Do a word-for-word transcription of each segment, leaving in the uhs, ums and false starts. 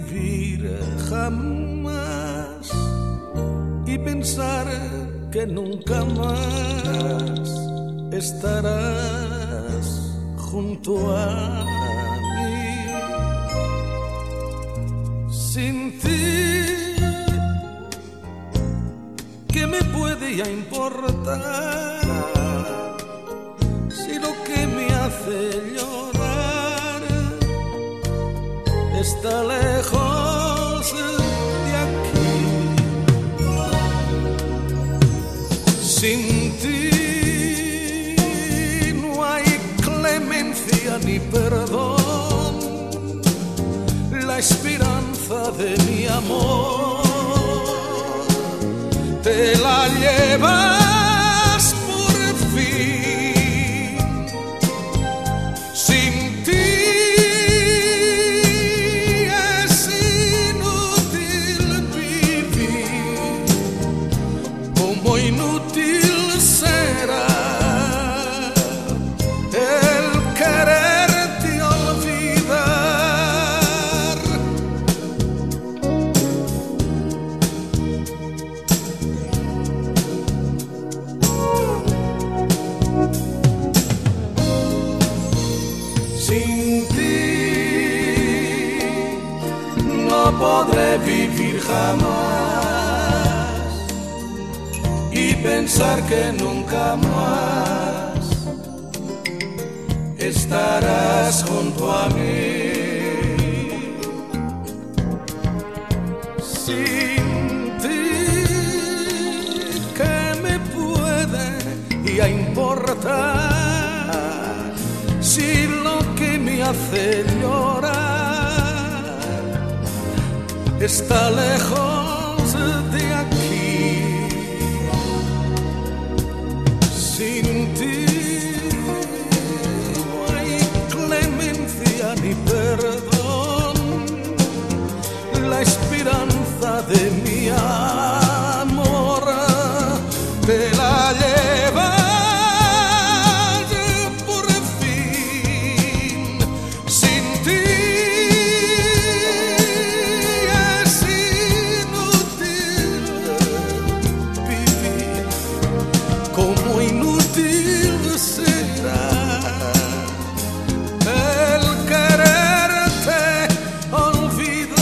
vivir jamás y pensar que nunca más estarás junto a mí. Sin ti, ¿qué me puede ya importar? Si lo que me hace llorar está lejos de aquí. Sin ti no hay clemencia ni perdón. La esperanza de mi amor te la llevas por fin. Sin ti es inútil vivir, como inútil será el quererte olvidar. Sin ti no podré vivir jamás y pensar que nunca más estarás junto a mí. Sin ti, ¿qué me puede ya importar? Si lo que me hace llorar está lejos de aquí. Sin ti no hay clemencia ni perdón. La esperanza de mi amor te la lleva. Como inútil será el quererte olvidar.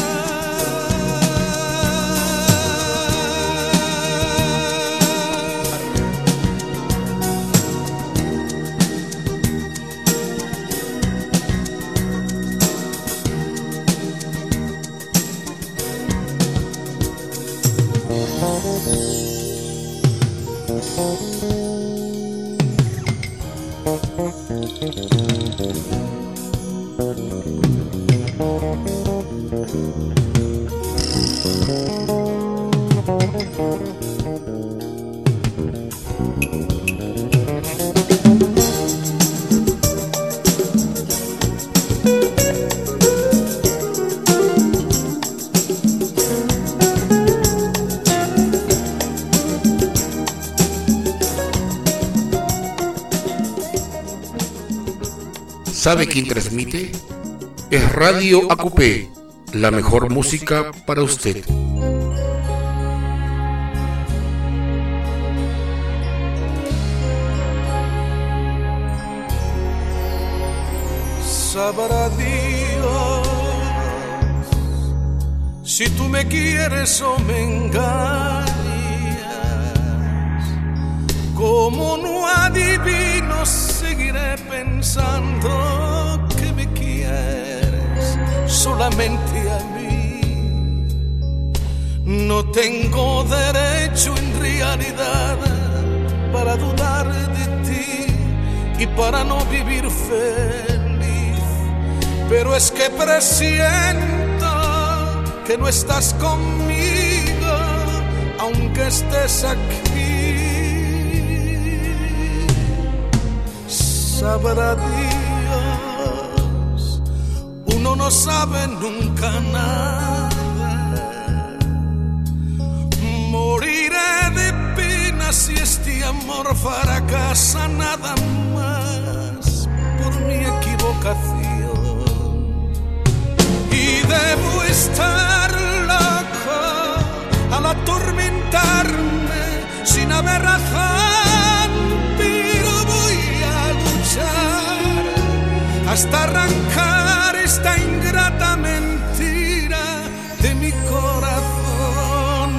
¿Sabe quién transmite? Es Radio A Q P, la mejor música para usted. Sabrá Dios si tú me quieres o me engañas. Como no adivino, seguiré pensando que me quieres solamente a mí. No tengo derecho en realidad para dudar de ti y para no vivir feliz, pero es que presiento que no estás conmigo, aunque estés aquí. Sabrá Dios, uno no sabe nunca nada. Moriré de pena si este amor fracasa, nada más por mi equivocación. Y debo estar haber razón, pero voy a luchar hasta arrancar esta ingrata mentira de mi corazón.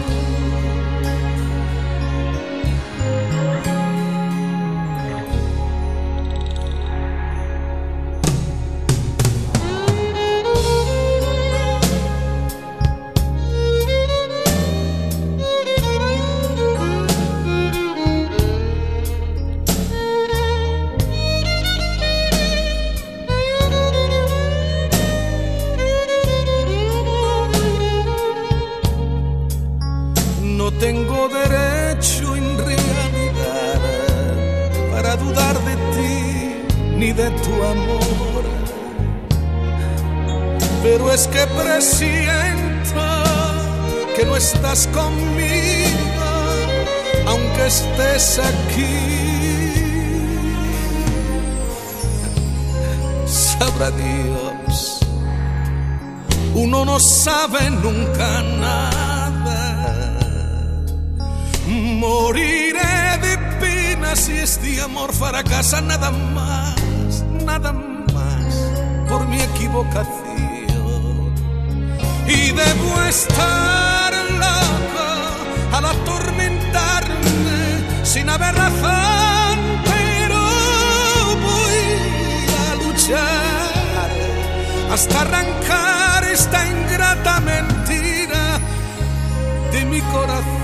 No tengo derecho en realidad para dudar de ti ni de tu amor, pero es que presiento que no estás conmigo aunque estés aquí. Sabrá Dios, uno no sabe nunca nada. Moriré de pena si este amor fracasa, nada más, nada más por mi equivocación. Y debo estar loco al atormentarme sin haber razón, pero voy a luchar hasta arrancar esta ingrata mentira de mi corazón.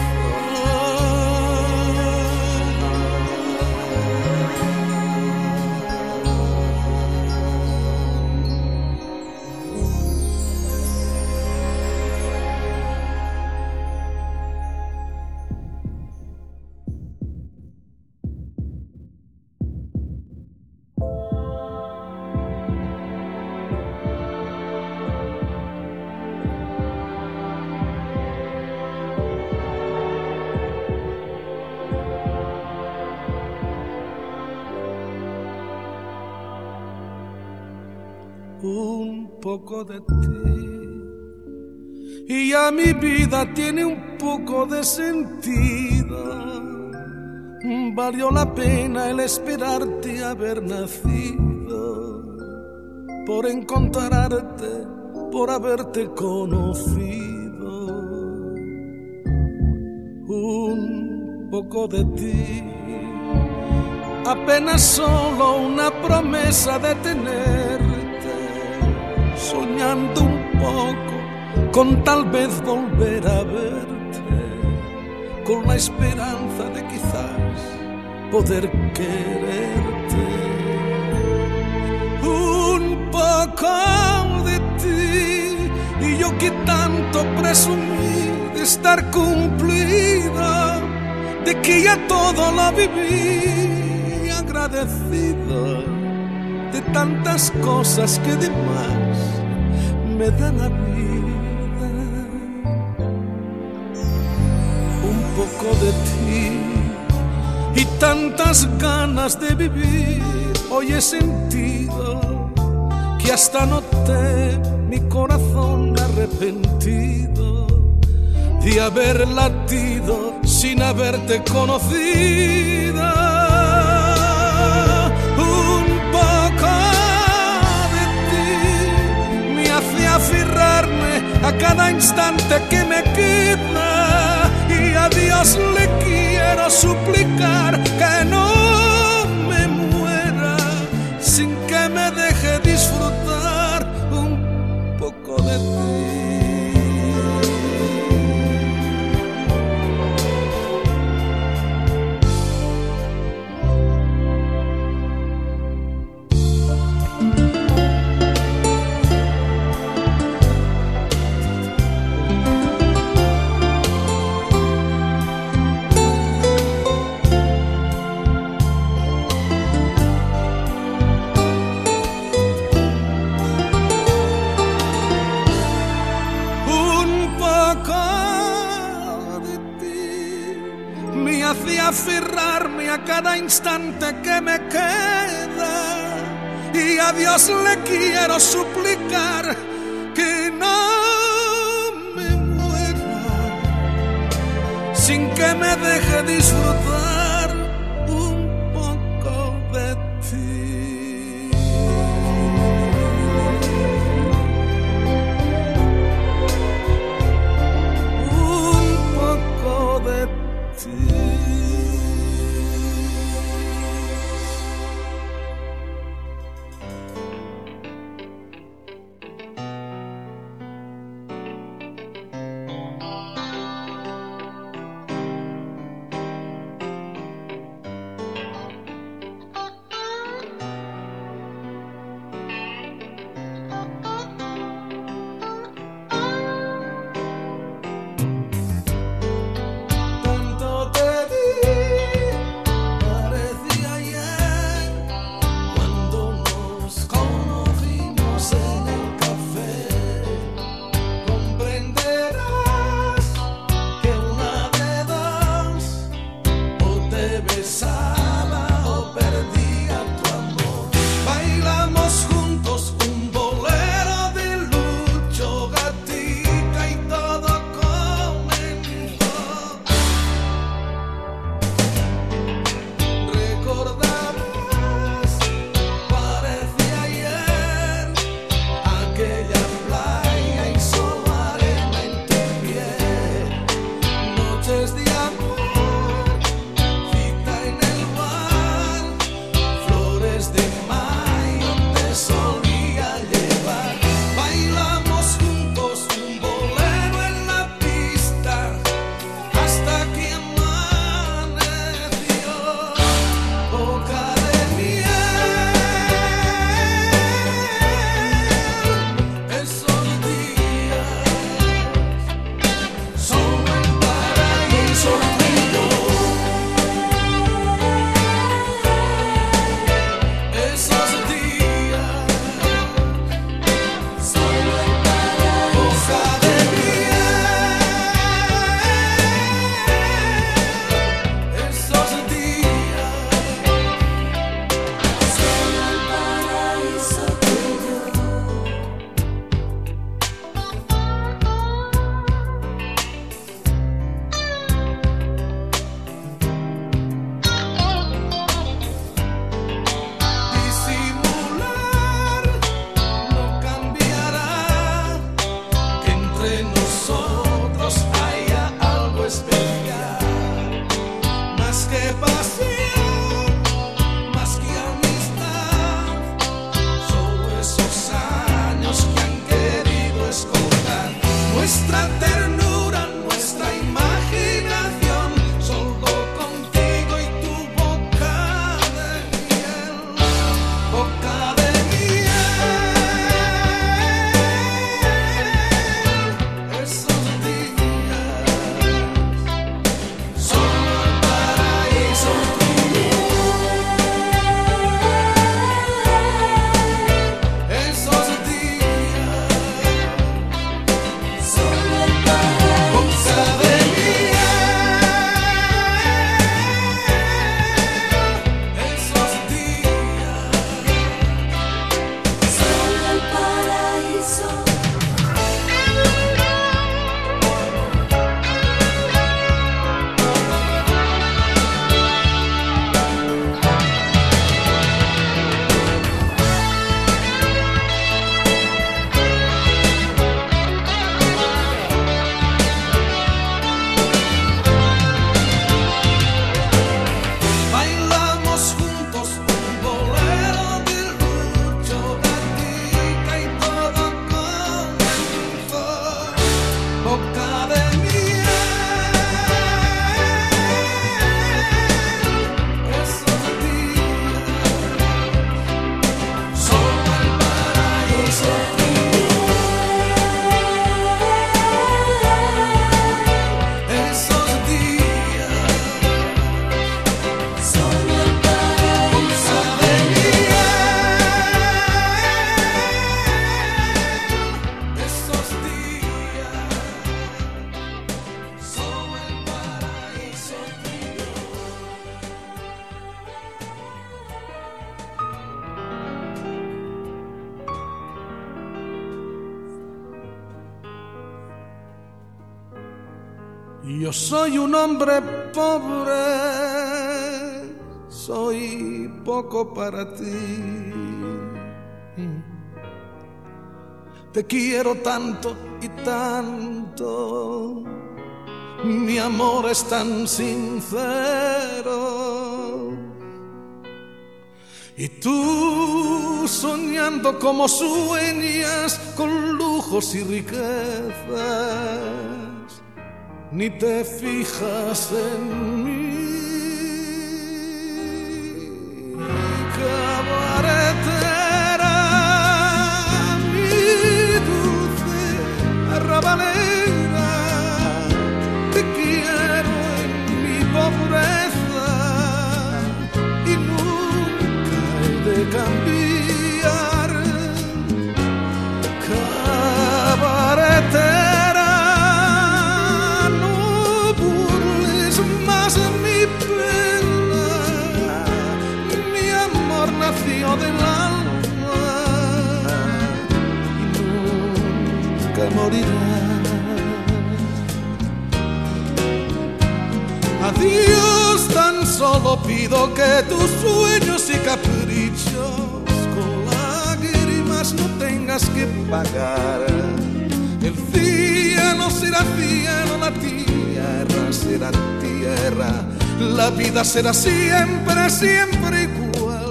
Un poco de ti y ya mi vida tiene un poco de sentido. Valió la pena el esperarte haber nacido, por encontrarte, por haberte conocido. Un poco de ti, apenas solo una promesa de tenerte, soñando un poco con tal vez volver a verte, con la esperanza de quizás poder quererte. Un poco de ti y yo que tanto presumí de estar cumplido, de que ya todo lo viví agradecido de tantas cosas que de más me dan la vida. Un poco de ti y tantas ganas de vivir hoy he sentido, que hasta noté mi corazón arrepentido de haber latido sin haberte conocido. Un poco de ti me hace aferrarme a cada instante que me queda, y a Dios le quiero suplicar que no me muera sin que me deje disfrutar un poco de ti. Aferrarme a cada instante que me queda, y a Dios le quiero suplicar que no me muera sin que me deje disfrutar disfrutar un poco de ti. Un poco de ti. Yo soy un hombre pobre, soy poco para ti. Te quiero tanto y tanto, mi amor es tan sincero. Y tú soñando como sueñas con lujos y riquezas, ni te fijas en mí. Cabaretera, mi dulce arrabalera, te quiero en mi pobreza y nunca he de cambiar. Cabaretera, del alma y nunca morirá. Adiós, tan solo pido que tus sueños y caprichos con lágrimas no tengas que pagar. El cielo será cielo, la tierra será tierra, la vida será siempre, siempre igual.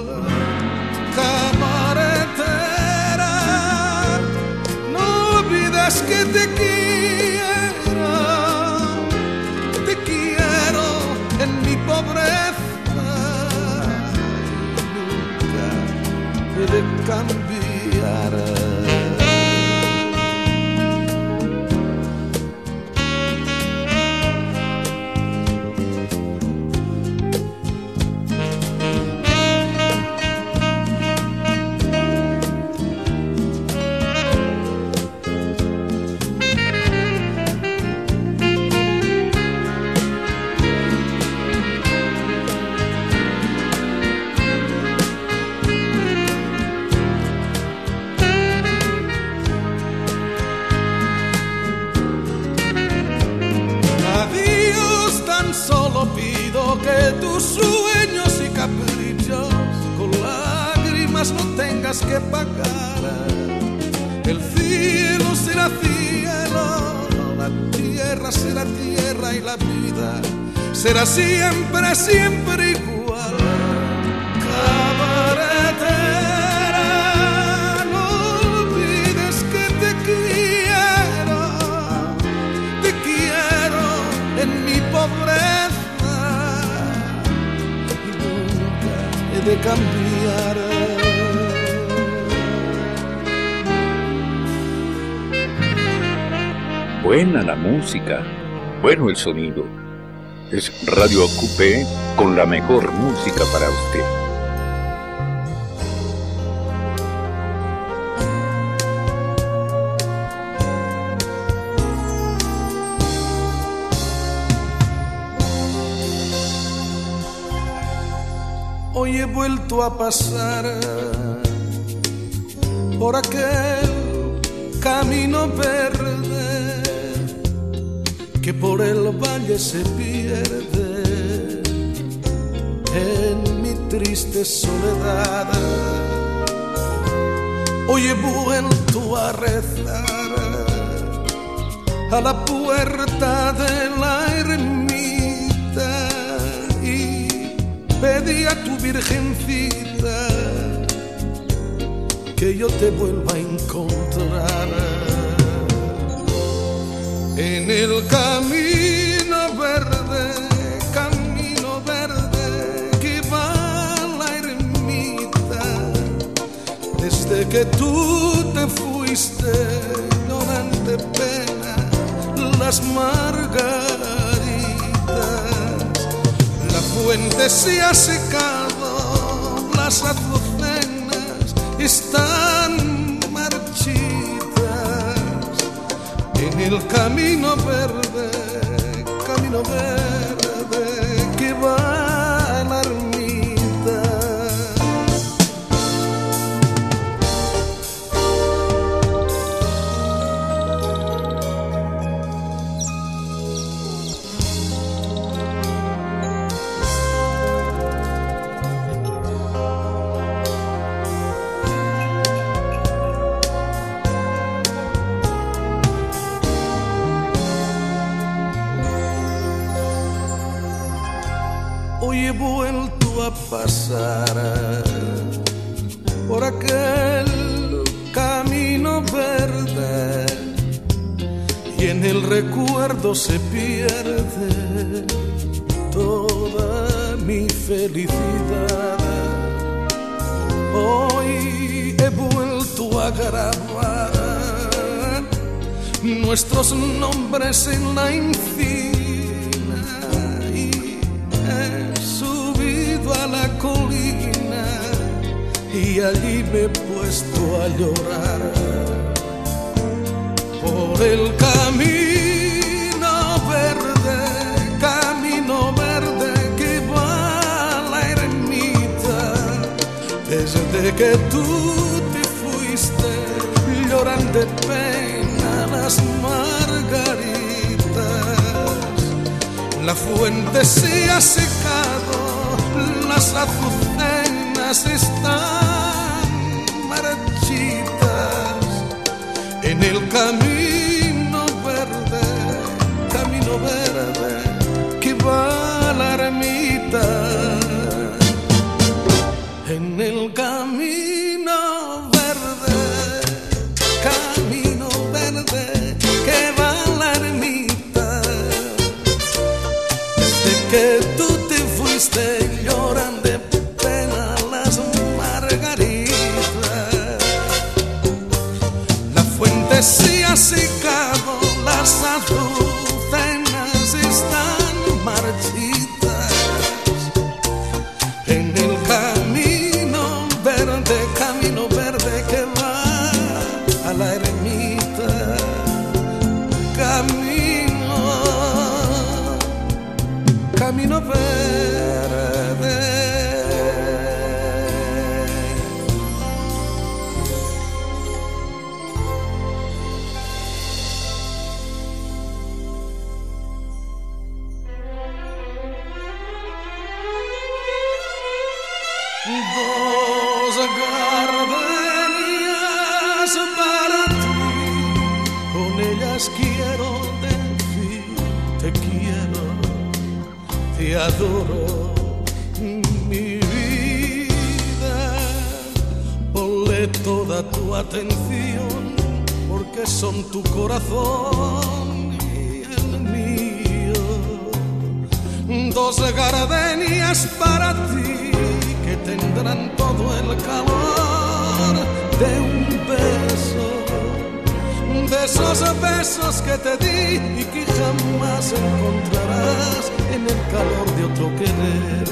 Cabaretera, no olvides que te quiero, te quiero en mi pobreza, nunca he de cambiar. Que tus sueños y caprichos con lágrimas no tengas que pagar. El cielo será cielo, la tierra será tierra y la vida será siempre, siempre igual. Cabaretera, no olvides que te quiero, te quiero en mi pobreza de cambiar. Buena la música, bueno el sonido. Es Radio Acupé con la mejor música para usted. Hoy he vuelto a pasar por aquel camino verde que por el valle se pierde en mi triste soledad. Hoy he vuelto a rezar a la puerta de la ermita y pedí a tu virgencita que yo te vuelva a encontrar. En el camino verde, camino verde que va a la ermita, desde que tú te fuiste llorando de pena las margaritas. La fuente se ha secado, las azucenas están marchitas. En el camino verde, camino verde que va a la ermita. hoy he vuelto a pasar por aquel camino verde y en el recuerdo se pierde toda mi felicidad. Hoy he vuelto a grabar nuestros nombres en la encina y he subido a la colina y allí me he puesto a llorar por el camino verde, camino verde que va a la ermita. Desde que tú te fuiste lloran de pena las margaritas, la fuente se ha secado, las azucenas están marchitas. En el camino verde, camino verde que va a la ermita, en el camino verde, camino verde que va a la ermita. Desde que tú te fuiste lloran de pena las margaritas, la fuente se ha secado, las azucenas están marchitas. En el camino verde, camino verde que va a la ermita, camino, camino verde. Dos gardenias para ti, con ellas quiero decir te quiero, te adoro, mi vida. Ponle toda tu atención porque son tu corazón y el mío. Dos gardenias para ti que tendrán todo el calor de un beso, de esos besos que te di y que jamás encontrarás en el calor de otro querer.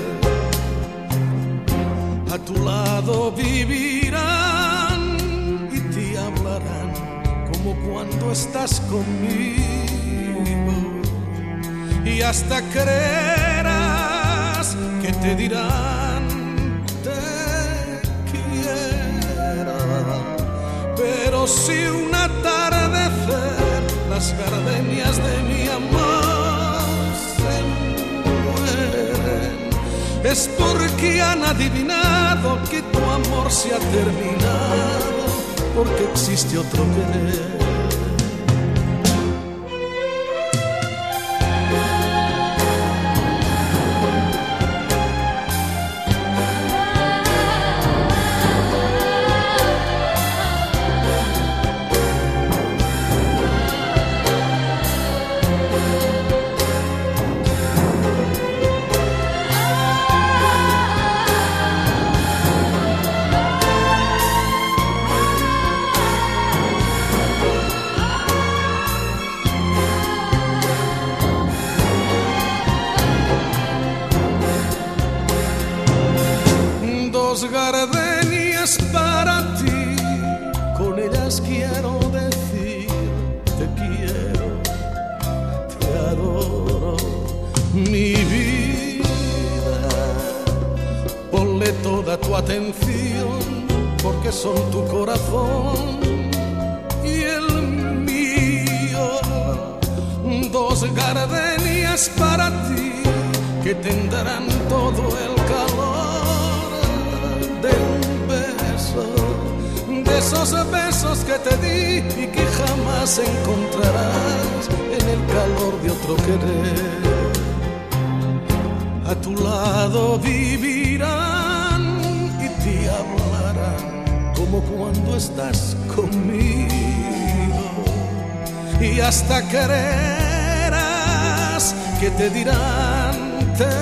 A tu lado vivirán y te hablarán como cuando estás conmigo, y hasta creerás que te dirán te quiero. Pero si un atardecer las gardenias de mi amor se mueren, es porque han adivinado que tu amor se ha terminado, porque existe otro querer. Dos gardenias para ti, con ellas quiero decir te quiero, te adoro, mi vida. Ponle toda tu atención porque son tu corazón y el mío. Dos gardenias para ti que tendrán todo el calor de un beso, de esos besos que te di y que jamás encontrarás en el calor de otro querer. A tu lado lado vivirán y te hablarán como cuando estás conmigo, y hasta quererás que te dirán te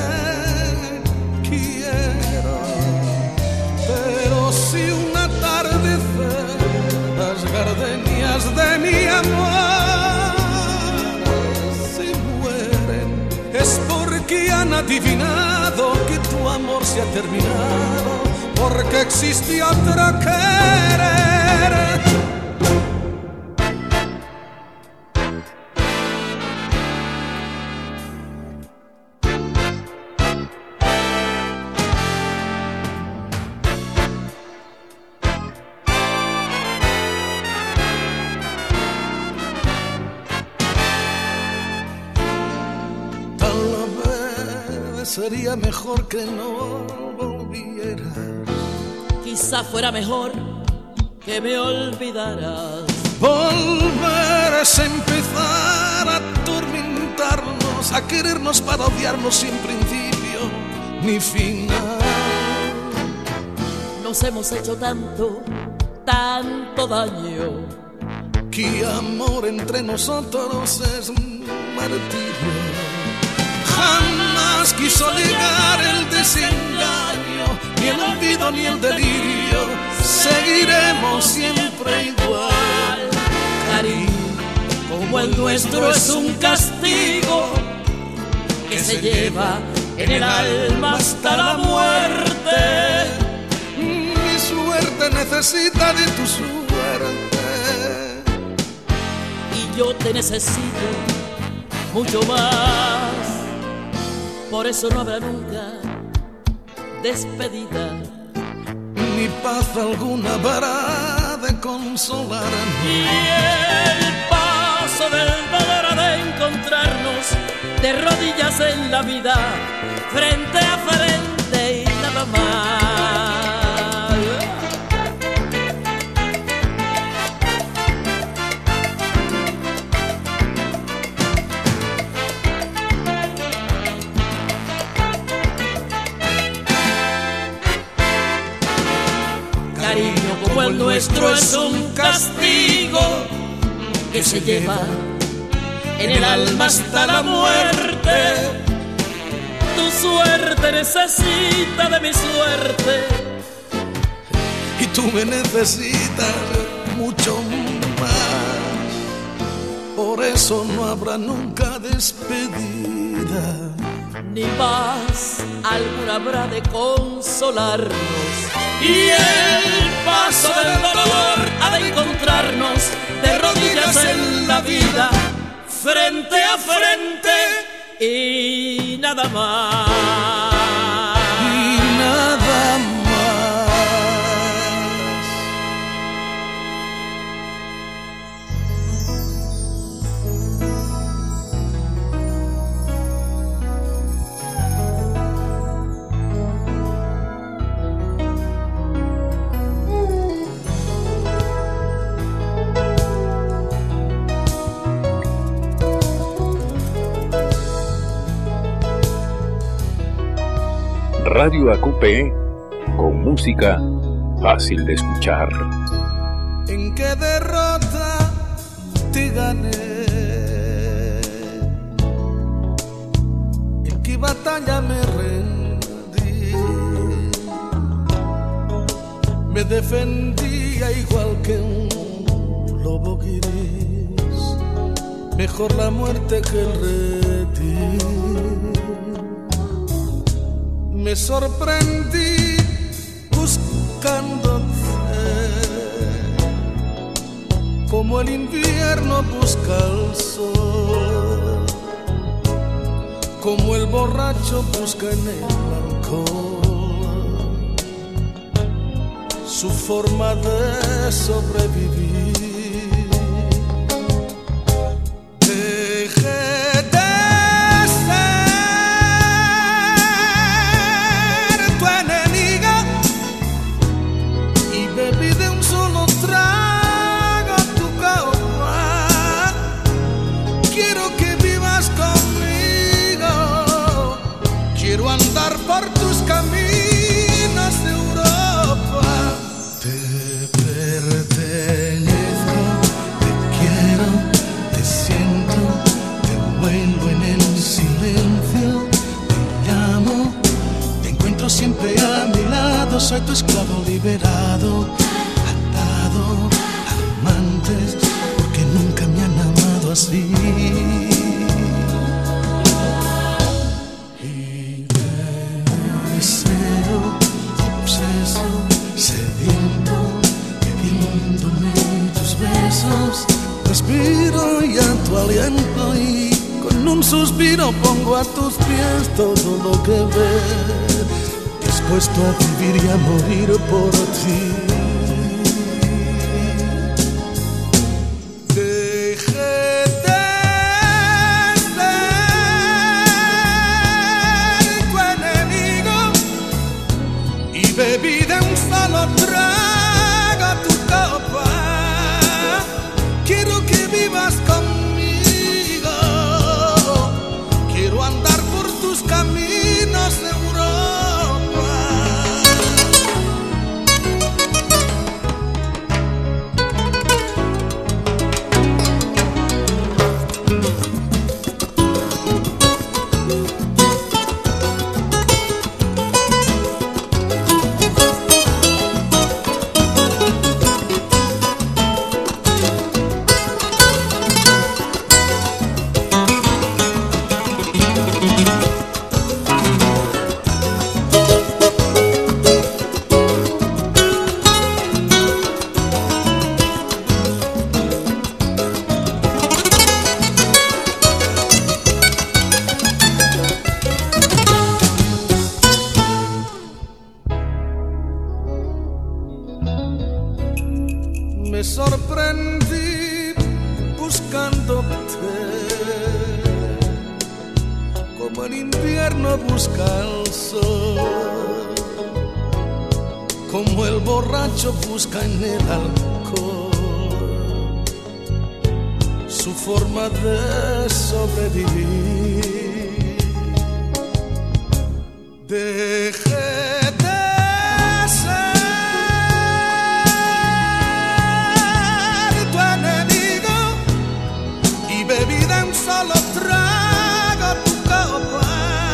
quiero. Pero si una atardecer las gardenias de mi amor se mueren, es porque han adivinado que tu amor se ha terminado, porque existe otro querer. Sería mejor que no volvieras. Quizá fuera mejor que me olvidaras. Volver es empezar a atormentarnos, a querernos para odiarnos sin principio ni final. Nos hemos hecho tanto, tanto daño, que amor entre nosotros es un martirio. Jamás quiso llegar el desengaño, ni el olvido ni el delirio. Seguiremos siempre igual. Cariño, como el nuestro es un castigo que se lleva en el alma hasta la muerte. Mi suerte necesita de tu suerte, y yo te necesito mucho más. Por eso no habrá nunca despedida, ni paz alguna para de consolarnos. Y el paso del dolor ha de encontrarnos de rodillas en la vida, frente a frente y nada más. Cariño, como el nuestro es un castigo que se lleva en el alma hasta la muerte. Tu suerte necesita de mi suerte, y tú me necesitas mucho más. Por eso no habrá nunca despedida, ni paz alguna habrá de consolarnos. Y el paso del dolor ha de encontrarnos de rodillas en la vida, frente a frente y nada más. Y nada más. Radio A Q P, con música fácil de escuchar. ¿En qué derrota te gané? ¿En qué batalla me rendí? Me defendía igual que un lobo gris, mejor la muerte que el retiro. Me sorprendí buscándote, como el invierno busca el sol, como el borracho busca en el alcohol su forma de sobrevivir. Dejé de quiero andar por tus caminos de Europa. Te pertenezco, te quiero, te siento, te vuelvo en el silencio, te llamo, te encuentro siempre a mi lado, soy tu esclavo liberado, atado a amantes, porque nunca me han amado así. Respiro ya tu aliento y con un suspiro pongo a tus pies todo lo que ver, dispuesto a vivir y a morir por ti. Dejé de ser tu enemigo y bebí de un solo trago tu copa. Quiero que vivas conmigo, quiero andar por tus caminos de Europa. Me sorprendí buscándote, como el invierno busca el sol, como el borracho busca en el alcohol su forma de sobrevivir. Dejé solo trago tu copa.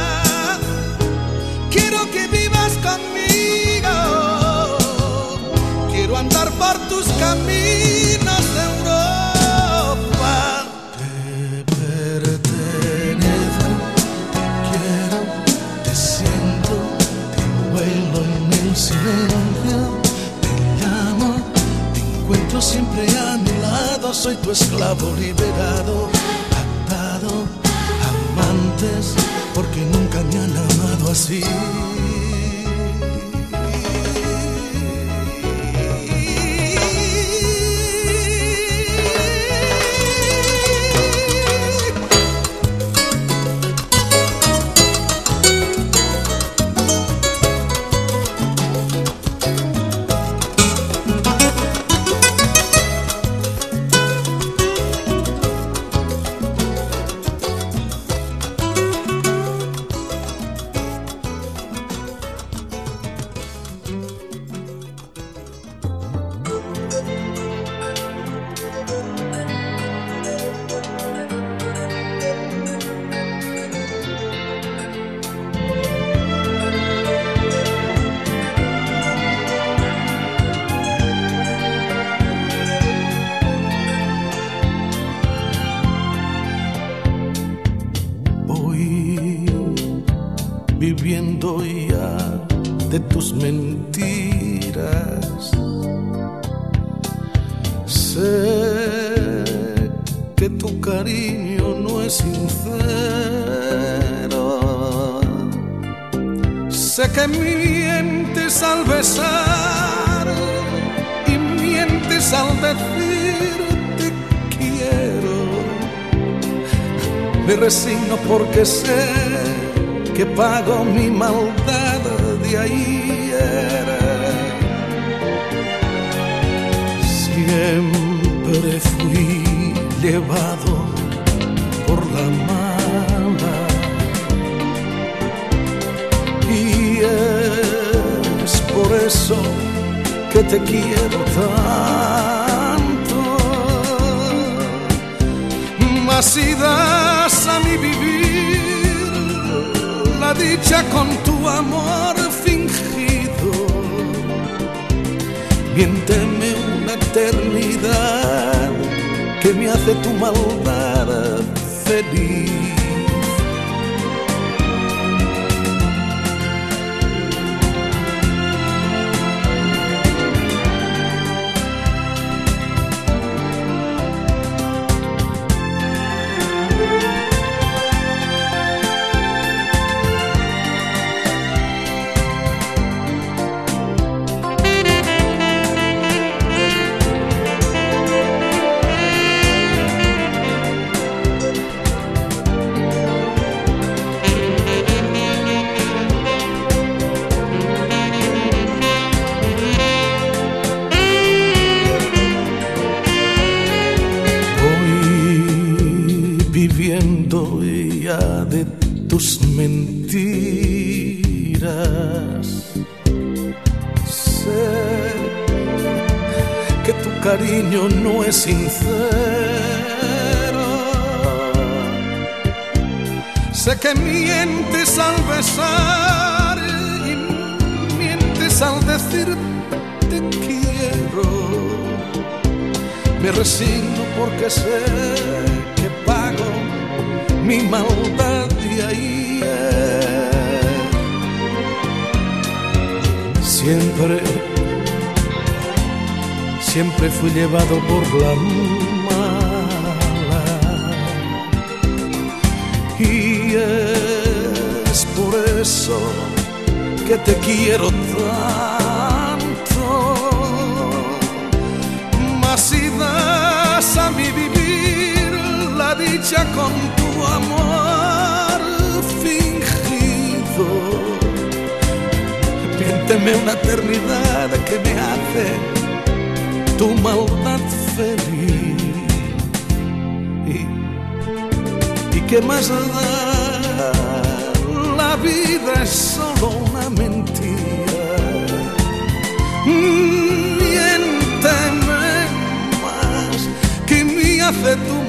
Quiero que vivas conmigo, quiero andar por tus caminos de Europa. Te pertenezco, te quiero, te siento, te envuelvo en el silencio, te llamo, te encuentro siempre a mi lado, soy tu esclavo liberado, amantes, porque nunca me han amado así. Viviendo ya de tus mentiras, sé que tu cariño no es sincero, sé que mientes al besar y mientes al decir te quiero. Me resigno porque sé que pago mi maldad de ayer. Siempre fui llevado por la mala, eso que te quiero tanto. Mas si das a mi vivir la dicha con tu amor fingido, miénteme una eternidad que me hace tu maldad feliz. De tus mentiras, sé que tu cariño no es sincero, sé que mientes al besar y mientes al decir te quiero. Me resigno porque sé que pago mi maldad de ayer. Siempre, siempre fui llevado por la mala, y es por eso que te quiero tanto. Mas si das a mi vivir la dicha con tu amor fingido, miénteme una eternidad que me hace tu maldad feliz. ¿Y, y qué más da? La vida es solo una mentira. Miénteme más que me hace tu